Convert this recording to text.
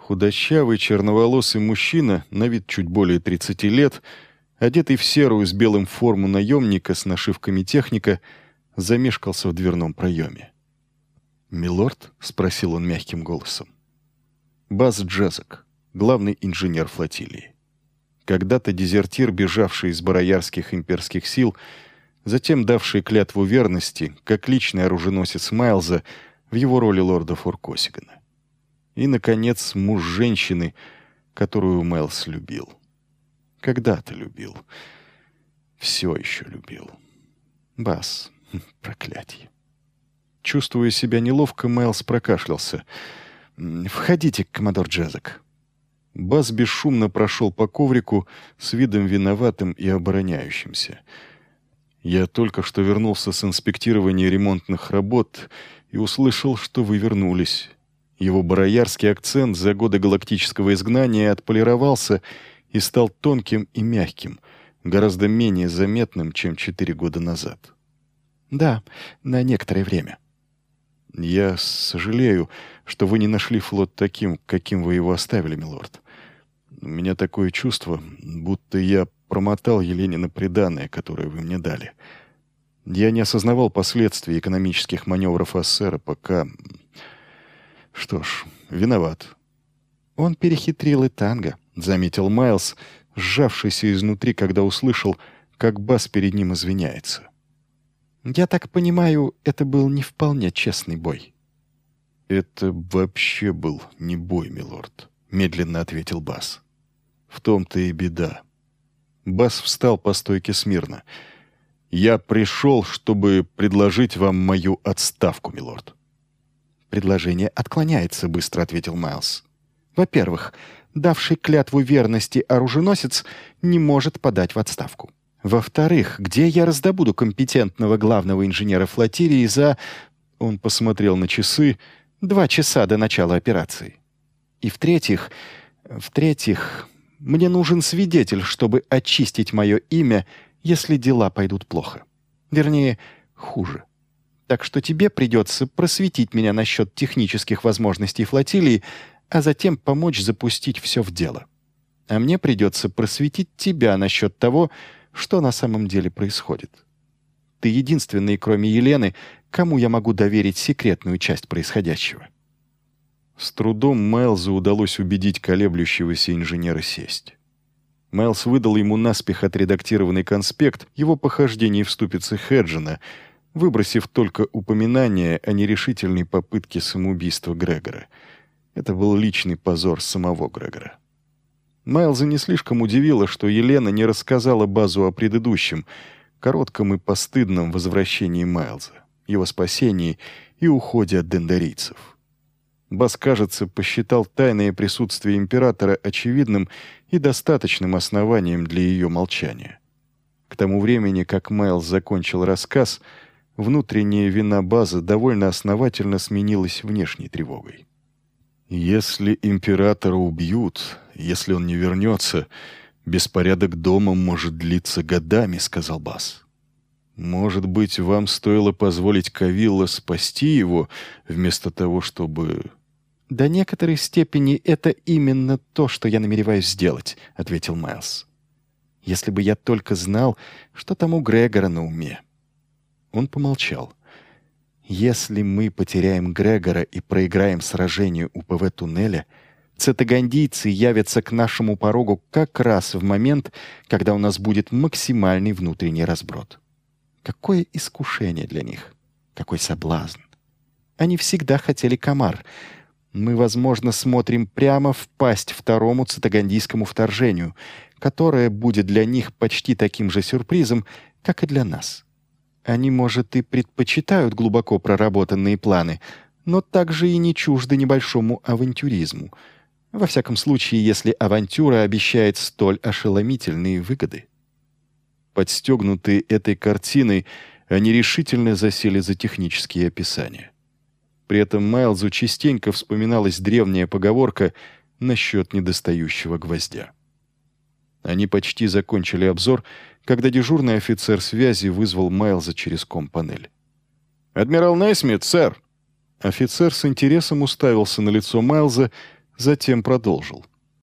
Худощавый, черноволосый мужчина, на вид чуть более 30 лет, одетый в серую с белым форму наемника с нашивками техника, замешкался в дверном проеме. «Милорд?» — спросил он мягким голосом. Баз Джезек, главный инженер флотилии. Когда-то дезертир, бежавший из бароярских имперских сил, затем давший клятву верности, как личный оруженосец Майлза в его роли лорда Форкосигана. И, наконец, муж женщины, которую Майлз любил. Когда-то любил. Все еще любил. Бас, проклятье. Чувствуя себя неловко, Майлз прокашлялся. «Входите, коммодор Джезек». Бас бесшумно прошел по коврику с видом виноватым и обороняющимся. «Я только что вернулся с инспектирования ремонтных работ и услышал, что вы вернулись». Его бароярский акцент за годы галактического изгнания отполировался и стал тонким и мягким, гораздо менее заметным, чем 4 года назад. «Да, на некоторое время». «Я сожалею, что вы не нашли флот таким, каким вы его оставили, милорд. У меня такое чувство, будто я промотал Еленина приданое, которое вы мне дали. Я не осознавал последствий экономических маневров Ассера, пока... Что ж, виноват». «Он перехитрил и Танго», — заметил Майлз, сжавшийся изнутри, когда услышал, как Бас перед ним извиняется. «Я так понимаю, это был не вполне честный бой». «Это вообще был не бой, милорд», — медленно ответил Бас. «В том-то и беда». Бас встал по стойке смирно. «Я пришел, чтобы предложить вам мою отставку, милорд». «Предложение отклоняется», — быстро ответил Майлз. «Во-первых, давший клятву верности оруженосец не может подать в отставку. Во-вторых, где я раздобуду компетентного главного инженера флотилии за...» Он посмотрел на часы. 2 часа до начала операции. «И в-третьих, мне нужен свидетель, чтобы очистить мое имя, если дела пойдут плохо. Вернее, хуже. Так что тебе придется просветить меня насчет технических возможностей флотилии, а затем помочь запустить все в дело. А мне придется просветить тебя насчет того, что на самом деле происходит. Ты единственный, кроме Елены, кому я могу доверить секретную часть происходящего». С трудом Майлзу удалось убедить колеблющегося инженера сесть. Майлз выдал ему наспех отредактированный конспект его похождений в ступице Хеджина, выбросив только упоминание о нерешительной попытке самоубийства Грегора. Это был личный позор самого Грегора. Майлза не слишком удивило, что Елена не рассказала Базу о предыдущем, коротком и постыдном возвращении Майлза, его спасении и уходе от дендарийцев. Баз, кажется, посчитал тайное присутствие императора очевидным и достаточным основанием для ее молчания. К тому времени, как Майлз закончил рассказ, внутренняя вина База довольно основательно сменилась внешней тревогой. «Если императора убьют, если он не вернется, беспорядок дома может длиться годами», — сказал Баз. «Может быть, вам стоило позволить Кавилло спасти его, вместо того, чтобы...» «До некоторой степени это именно то, что я намереваюсь сделать», — ответил Майлз. «Если бы я только знал, что там у Грегора на уме». Он помолчал. «Если мы потеряем Грегора и проиграем сражение у ПВ-туннеля, цетагандийцы явятся к нашему порогу как раз в момент, когда у нас будет максимальный внутренний разброд. Какое искушение для них! Какой соблазн! Они всегда хотели Камар. Мы, возможно, смотрим прямо в пасть второму цетагандийскому вторжению, которое будет для них почти таким же сюрпризом, как и для нас. Они, может, и предпочитают глубоко проработанные планы, но также и не чужды небольшому авантюризму. Во всяком случае, если авантюра обещает столь ошеломительные выгоды». Подстегнутые этой картиной, они решительно засели за технические описания. При этом Майлзу частенько вспоминалась древняя поговорка насчет недостающего гвоздя. Они почти закончили обзор, когда дежурный офицер связи вызвал Майлза через ком-панель. «Адмирал Нейсмит, сэр!» Офицер с интересом уставился на лицо Майлза, Затем продолжил.